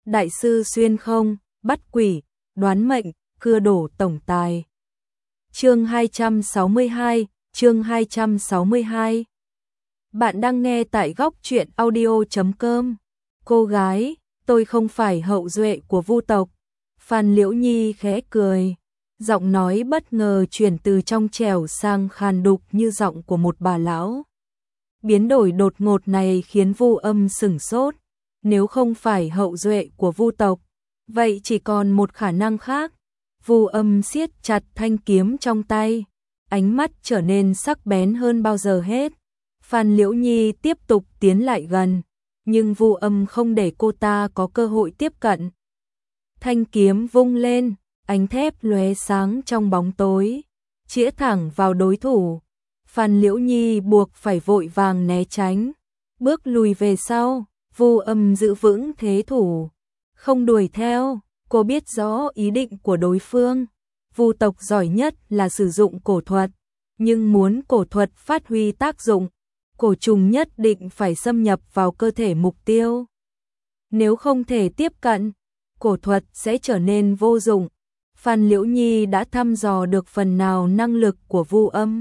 đại sư xuyên không, bắt quỷ, đoán mệnh, cưa đổ tổng tài. Chương 262, chương 262. Bạn đang nghe tại góc truyện audio.com. Cô gái, tôi không phải hậu duệ của Vu tộc. Phan Liễu Nhi khẽ cười, giọng nói bất ngờ chuyển từ trong trẻo sang khàn đục như giọng của một bà lão. Biến đổi đột ngột này khiến Vu Âm sửng sốt. Nếu không phải hậu duệ của Vu tộc, vậy chỉ còn một khả năng khác. Vu Âm siết chặt thanh kiếm trong tay, ánh mắt trở nên sắc bén hơn bao giờ hết. Phan Liễu Nhi tiếp tục tiến lại gần, nhưng Vu Âm không để cô ta có cơ hội tiếp cận. Thanh kiếm vung lên, ánh thép lóe sáng trong bóng tối, chĩa thẳng vào đối thủ. Phan Liễu Nhi buộc phải vội vàng né tránh, bước lùi về sau. Vu Âm giữ vững thế thủ, không đuổi theo. Cô biết rõ ý định của đối phương. Vu tộc giỏi nhất là sử dụng cổ thuật, nhưng muốn cổ thuật phát huy tác dụng, cổ trùng nhất định phải xâm nhập vào cơ thể mục tiêu. Nếu không thể tiếp cận, cổ thuật sẽ trở nên vô dụng. Phan Liễu Nhi đã thăm dò được phần nào năng lực của Vu Âm,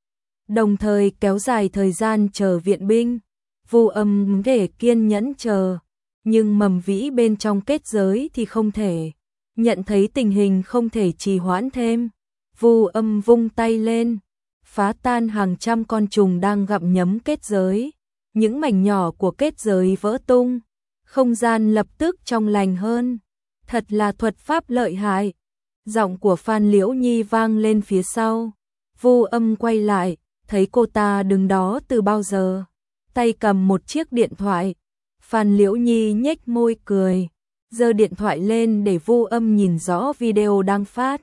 đồng thời kéo dài thời gian chờ viện binh. Vu Âm để kiên nhẫn chờ, nhưng Mầm Vĩ bên trong kết giới thì không thể. Nhận thấy tình hình không thể trì hoãn thêm, Vu Âm vung tay lên, phá tan hàng trăm con trùng đang gặm nhấm kết giới. Những mảnh nhỏ của kết giới vỡ tung, không gian lập tức trong lành hơn. Thật là thuật pháp lợi hại. Giọng của Phan Liễu Nhi vang lên phía sau. Vu Âm quay lại, thấy cô ta đứng đó từ bao giờ, tay cầm một chiếc điện thoại. Phan Liễu Nhi nhếch môi cười, giơ điện thoại lên để Vu Âm nhìn rõ video đang phát.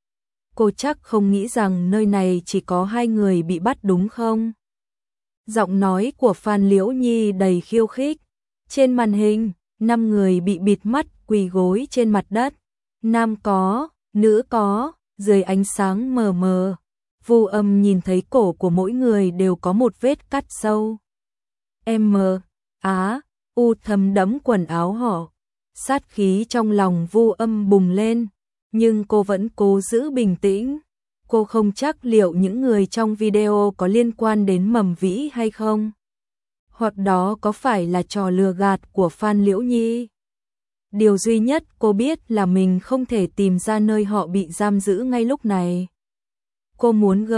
Cô chắc không nghĩ rằng nơi này chỉ có 2 người bị bắt đúng không? Giọng nói của Phan Liễu Nhi đầy khiêu khích. Trên màn hình, 5 người bị bịt mắt quỳ gối trên mặt đất. Nam có, nữ có, dưới ánh sáng mờ mờ. Vu Âm nhìn thấy cổ của mỗi người đều có một vết cắt sâu. U thấm đẫm quần áo họ. Sát khí trong lòng Vu Âm bùng lên, nhưng cô vẫn cố giữ bình tĩnh. Cô không chắc liệu những người trong video có liên quan đến Mầm Vĩ hay không, hoặc đó có phải là trò lừa gạt của Phan Liễu Nhi. Điều duy nhất cô biết là mình không thể tìm ra nơi họ bị giam giữ ngay lúc này. Cô muốn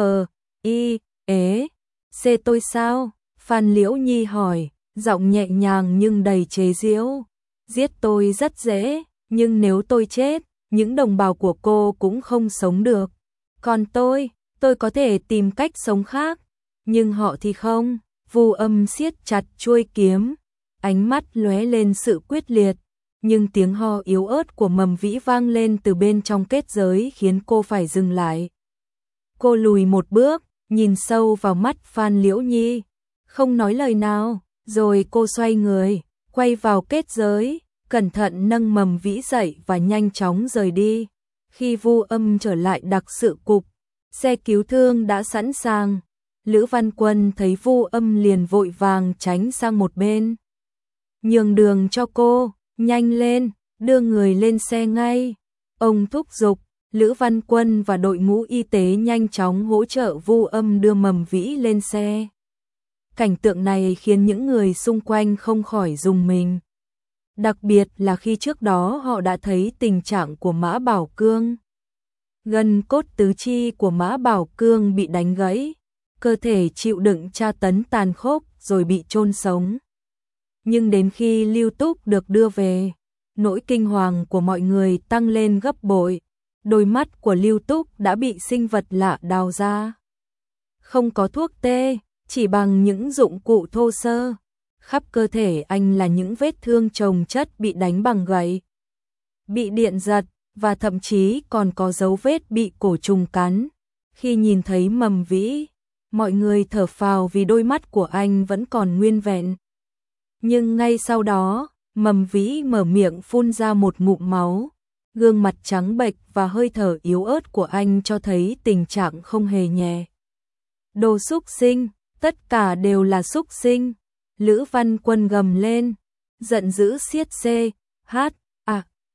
C tôi sao? Phan Liễu Nhi hỏi, giọng nhẹ nhàng nhưng đầy chế giễu. Giết tôi rất dễ, nhưng nếu tôi chết, những đồng bào của cô cũng không sống được. Còn tôi có thể tìm cách sống khác, nhưng họ thì không. Vu Âm siết chặt chuôi kiếm, ánh mắt lóe lên sự quyết liệt, nhưng tiếng ho yếu ớt của Mầm Vĩ vang lên từ bên trong kết giới khiến cô phải dừng lại. Cô lùi một bước, nhìn sâu vào mắt Phan Liễu Nhi, không nói lời nào, rồi cô xoay người, quay vào kết giới, cẩn thận nâng Mầm Vĩ dậy và nhanh chóng rời đi. Khi Vu Âm trở lại đặc sự cục, xe cứu thương đã sẵn sàng. Lữ Văn Quân thấy Vu Âm liền vội vàng tránh sang một bên. Nhường đường cho cô, nhanh lên, đưa người lên xe ngay. Ông thúc giục. Lữ Văn Quân và đội ngũ y tế nhanh chóng hỗ trợ Vu Âm đưa Mầm Vĩ lên xe. Cảnh tượng này khiến những người xung quanh không khỏi rùng mình. Đặc biệt là khi trước đó họ đã thấy tình trạng của Mã Bảo Cương. Gân cốt tứ chi của Mã Bảo Cương bị đánh gãy, cơ thể chịu đựng tra tấn tàn khốc rồi bị chôn sống. Nhưng đến khi Lưu Túc được đưa về, nỗi kinh hoàng của mọi người tăng lên gấp bội. Đôi mắt của Lưu Túc đã bị sinh vật lạ đào ra. Không có thuốc tê, chỉ bằng những dụng cụ thô sơ. Khắp cơ thể anh là những vết thương chồng chất bị đánh bằng gậy, bị điện giật, và thậm chí còn có dấu vết bị cổ trùng cắn. Khi nhìn thấy Mầm Vĩ, mọi người thở phào vì đôi mắt của anh vẫn còn nguyên vẹn. Nhưng ngay sau đó, Mầm Vĩ mở miệng phun ra một ngụm máu. Gương mặt trắng bệch và hơi thở yếu ớt của anh cho thấy tình trạng không hề nhẹ. Đồ xúc sinh, tất cả đều là xúc sinh. Lữ Văn Quân gầm lên, giận dữ siết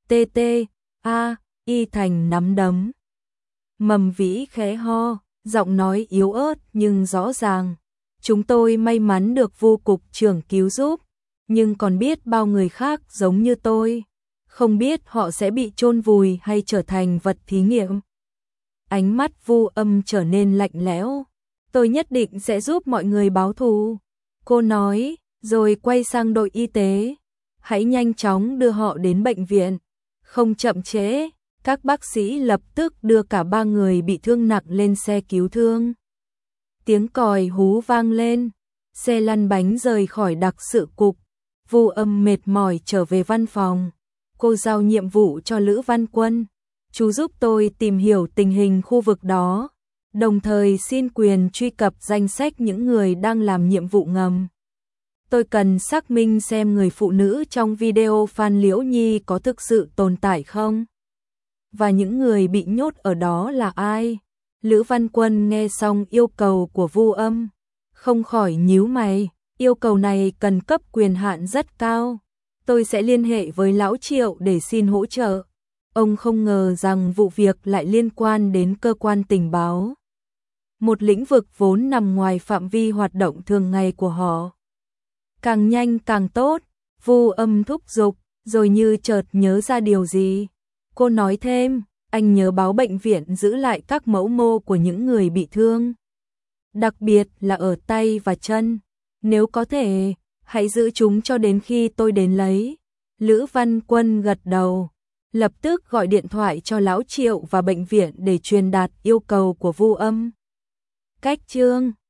TT, A, Y thành nắm đấm. Mầm Vĩ khẽ ho, giọng nói yếu ớt nhưng rõ ràng. Chúng tôi may mắn được Vu cục trưởng cứu giúp, nhưng còn biết bao người khác giống như tôi. Không biết họ sẽ bị chôn vùi hay trở thành vật thí nghiệm. Ánh mắt Vu Âm trở nên lạnh lẽo. Tôi nhất định sẽ giúp mọi người báo thù. Cô nói, rồi quay sang đội y tế. Hãy nhanh chóng đưa họ đến bệnh viện. Không chậm trễ, các bác sĩ lập tức đưa cả 3 người bị thương nặng lên xe cứu thương. Tiếng còi hú vang lên, xe lăn bánh rời khỏi đặc sự cục. Vu Âm mệt mỏi trở về văn phòng. Cô giao nhiệm vụ cho Lữ Văn Quân. Chú giúp tôi tìm hiểu tình hình khu vực đó, đồng thời xin quyền truy cập danh sách những người đang làm nhiệm vụ ngầm. Tôi cần xác minh xem người phụ nữ trong video Phan Liễu Nhi có thực sự tồn tại không? Và những người bị nhốt ở đó là ai? Lữ Văn Quân nghe xong yêu cầu của Vu Âm, không khỏi nhíu mày. Yêu cầu này cần cấp quyền hạn rất cao. Tôi sẽ liên hệ với Lão Triệu để xin hỗ trợ. Ông không ngờ rằng vụ việc lại liên quan đến cơ quan tình báo. Một lĩnh vực vốn nằm ngoài phạm vi hoạt động thường ngày của họ. Càng nhanh càng tốt, Vu Âm thúc giục, rồi như chợt nhớ ra điều gì. Cô nói thêm, anh nhớ báo bệnh viện giữ lại các mẫu mô của những người bị thương. Đặc biệt là ở tay và chân. Nếu có thể, hãy giữ chúng cho đến khi tôi đến lấy. Lữ Văn Quân gật đầu, lập tức gọi điện thoại cho Lão Triệu và bệnh viện để truyền đạt yêu cầu của Vu Âm. Cách chương